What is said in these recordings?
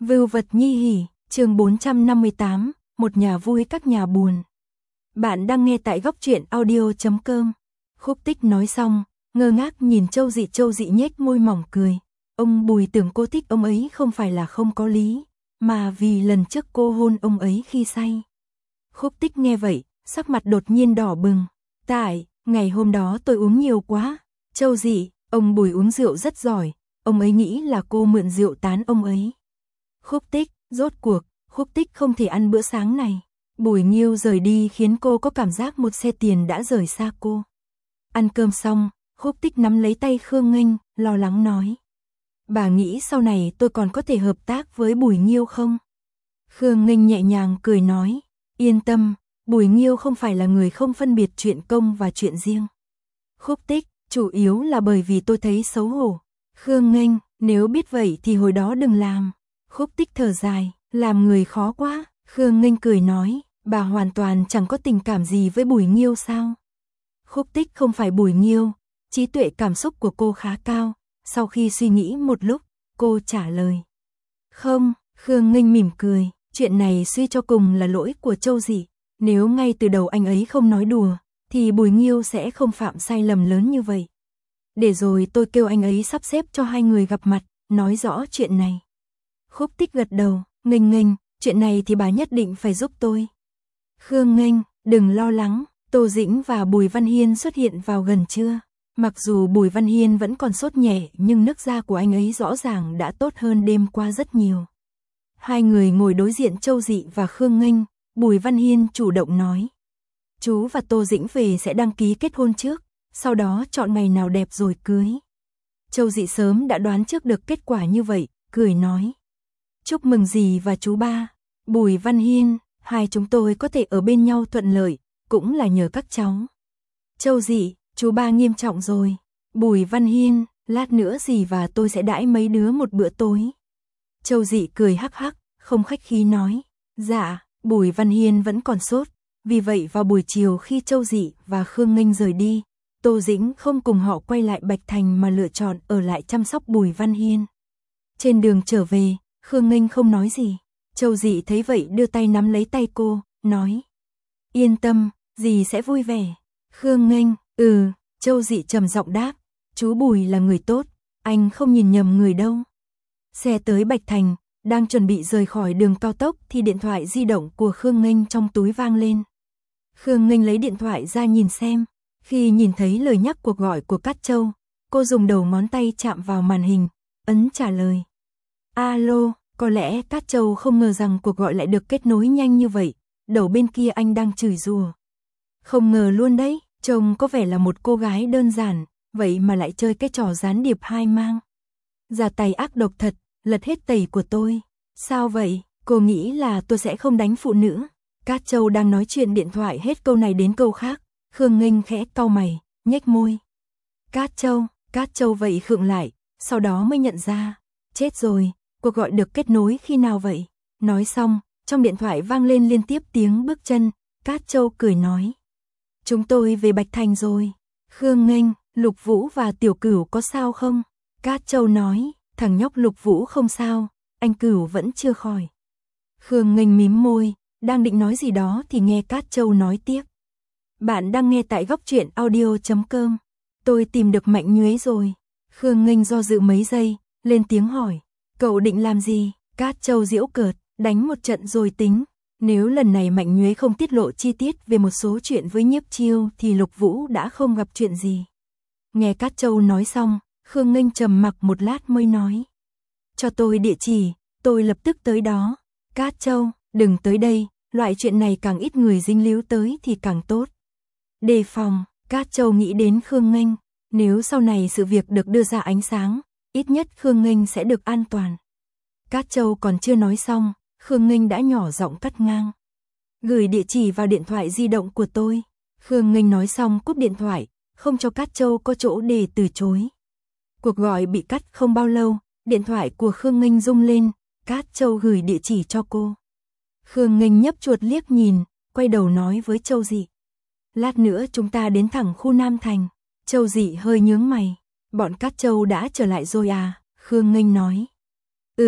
Vưu vật nhi hỉ, chương 458, một nhà vui các nhà buồn. Bạn đang nghe tại góc truyện audio.com. Khúc Tích nói xong, ngơ ngác nhìn Châu Dị nhếch môi mỏng cười. Ông Bùi tưởng cô thích ông ấy không phải là không có lý, mà vì lần trước cô hôn ông ấy khi say. Khúc Tích nghe vậy, sắc mặt đột nhiên đỏ bừng. Tại, ngày hôm đó tôi uống nhiều quá. Châu Dị, ông Bùi uống rượu rất giỏi, ông ấy nghĩ là cô mượn rượu tán ông ấy. Khúc Tích, rốt cuộc, Khúc Tích không thể ăn bữa sáng này. Bùi Nghiêu rời đi khiến cô có cảm giác một xe tiền đã rời xa cô. Ăn cơm xong, Khúc Tích nắm lấy tay Khương Nghênh, lo lắng nói. Bà nghĩ sau này tôi còn có thể hợp tác với Bùi Nghiêu không? Khương Nghênh nhẹ nhàng cười nói, yên tâm, Bùi Nghiêu không phải là người không phân biệt chuyện công và chuyện riêng. Khúc Tích, chủ yếu là bởi vì tôi thấy xấu hổ. Khương Nghênh, nếu biết vậy thì hồi đó đừng làm. Khúc Tích thở dài, làm người khó quá. Khương Nghênh cười nói, bà hoàn toàn chẳng có tình cảm gì với Bùi Nghiêu sao? Khúc Tích không phải Bùi Nghiêu, trí tuệ cảm xúc của cô khá cao. Sau khi suy nghĩ một lúc, cô trả lời. Không, Khương Nghênh mỉm cười, chuyện này suy cho cùng là lỗi của Châu Dị. Nếu ngay từ đầu anh ấy không nói đùa, thì Bùi Nghiêu sẽ không phạm sai lầm lớn như vậy. Để rồi tôi kêu anh ấy sắp xếp cho hai người gặp mặt, nói rõ chuyện này. Khúc Tích gật đầu, Nghênh, chuyện này thì bà nhất định phải giúp tôi. Khương Nghênh, đừng lo lắng, Tô Dĩnh và Bùi Văn Hiên xuất hiện vào gần trưa. Mặc dù Bùi Văn Hiên vẫn còn sốt nhẹ nhưng nước da của anh ấy rõ ràng đã tốt hơn đêm qua rất nhiều. Hai người ngồi đối diện Châu Dị và Khương Nghênh, Bùi Văn Hiên chủ động nói. Chú và Tô Dĩnh về sẽ đăng ký kết hôn trước, sau đó chọn ngày nào đẹp rồi cưới. Châu Dị sớm đã đoán trước được kết quả như vậy, cười nói. Chúc mừng dì và chú ba. Bùi Văn Hiên, hai chúng tôi có thể ở bên nhau thuận lợi, cũng là nhờ các cháu. Châu Dị, chú ba nghiêm trọng rồi. Bùi Văn Hiên, lát nữa dì và tôi sẽ đãi mấy đứa một bữa tối. Châu Dị cười hắc hắc, không khách khí nói. Dạ, Bùi Văn Hiên vẫn còn sốt. Vì vậy vào buổi chiều khi Châu Dị và Khương Nghênh rời đi, Tô Dĩnh không cùng họ quay lại Bạch Thành mà lựa chọn ở lại chăm sóc Bùi Văn Hiên. Trên đường trở về, Khương Nghênh không nói gì. Châu Dị thấy vậy đưa tay nắm lấy tay cô, nói. Yên tâm, dì sẽ vui vẻ. Khương Nghênh, Châu Dị trầm giọng đáp. Chú Bùi là người tốt, anh không nhìn nhầm người đâu. Xe tới Bạch Thành, đang chuẩn bị rời khỏi đường cao tốc thì điện thoại di động của Khương Nghênh trong túi vang lên. Khương Nghênh lấy điện thoại ra nhìn xem. Khi nhìn thấy lời nhắc cuộc gọi của Cát Châu, cô dùng đầu ngón tay chạm vào màn hình, ấn trả lời. Alo, có lẽ Cát Châu không ngờ rằng cuộc gọi lại được kết nối nhanh như vậy, đầu bên kia anh đang chửi rủa. Không ngờ luôn đấy, trông có vẻ là một cô gái đơn giản, vậy mà lại chơi cái trò gián điệp hai mang. Ra tay ác độc thật, lật hết tẩy của tôi. Sao vậy, cô nghĩ là tôi sẽ không đánh phụ nữ? Cát Châu đang nói chuyện điện thoại hết câu này đến câu khác, Khương Nghênh khẽ cau mày, nhếch môi. Cát Châu vậy khựng lại, sau đó mới nhận ra. Chết rồi, cuộc gọi được kết nối khi nào vậy? Nói xong, trong điện thoại vang lên liên tiếp tiếng bước chân, Cát Châu cười nói. Chúng tôi về Bạch Thành rồi. Khương Nghênh, Lục Vũ và Tiểu Cửu có sao không? Cát Châu nói, thằng nhóc Lục Vũ không sao, anh Cửu vẫn chưa khỏi. Khương Nghênh mím môi, đang định nói gì đó thì nghe Cát Châu nói tiếp. Bạn đang nghe tại góc truyện audio.com. Tôi tìm được Mạnh Nhuế rồi. Khương Nghênh do dự mấy giây, lên tiếng hỏi. Cậu định làm gì? Cát Châu giễu cợt, đánh một trận rồi tính. Nếu lần này Mạnh Nhuế không tiết lộ chi tiết về một số chuyện với Nhiếp Chiêu thì Lục Vũ đã không gặp chuyện gì. Nghe Cát Châu nói xong, Khương Nghênh trầm mặc một lát mới nói. Cho tôi địa chỉ, tôi lập tức tới đó. Cát Châu, đừng tới đây, loại chuyện này càng ít người dính líu tới thì càng tốt. Đề phòng, Cát Châu nghĩ đến Khương Nghênh. Nếu sau này sự việc được đưa ra ánh sáng, ít nhất Khương Nghênh sẽ được an toàn. Cát Châu còn chưa nói xong, Khương Nghênh đã nhỏ giọng cắt ngang. Gửi địa chỉ vào điện thoại di động của tôi. Khương Nghênh nói xong cúp điện thoại, không cho Cát Châu có chỗ để từ chối. Cuộc gọi bị cắt không bao lâu, điện thoại của Khương Nghênh rung lên, Cát Châu gửi địa chỉ cho cô. Khương Nghênh nhấp chuột liếc nhìn, quay đầu nói với Châu Dị. Lát nữa chúng ta đến thẳng khu Nam Thành. Châu Dị hơi nhướng mày. Bọn Cát Châu đã trở lại rồi à? Khương Nghênh nói.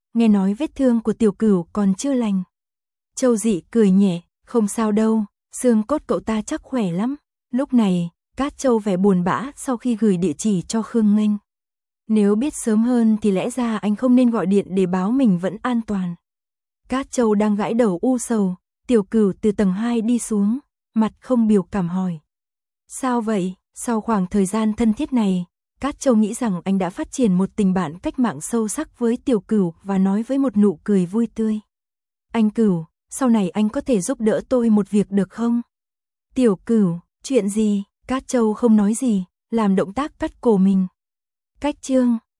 nghe nói vết thương của Tiểu Cửu còn chưa lành. Châu Dị cười nhẹ, không sao đâu, xương cốt cậu ta chắc khỏe lắm. Lúc này, Cát Châu vẻ buồn bã sau khi gửi địa chỉ cho Khương Nghênh. Nếu biết sớm hơn thì lẽ ra anh không nên gọi điện để báo mình vẫn an toàn. Cát Châu đang gãi đầu u sầu, Tiểu Cửu từ tầng 2 đi xuống, mặt không biểu cảm hỏi. Sao vậy? Sau khoảng thời gian thân thiết này, Cát Châu nghĩ rằng anh đã phát triển một tình bạn cách mạng sâu sắc với Tiểu Cửu và nói với một nụ cười vui tươi. Anh Cửu, sau này anh có thể giúp đỡ tôi một việc được không? Tiểu Cửu, chuyện gì? Cát Châu không nói gì, làm động tác cắt cổ mình. Cách chương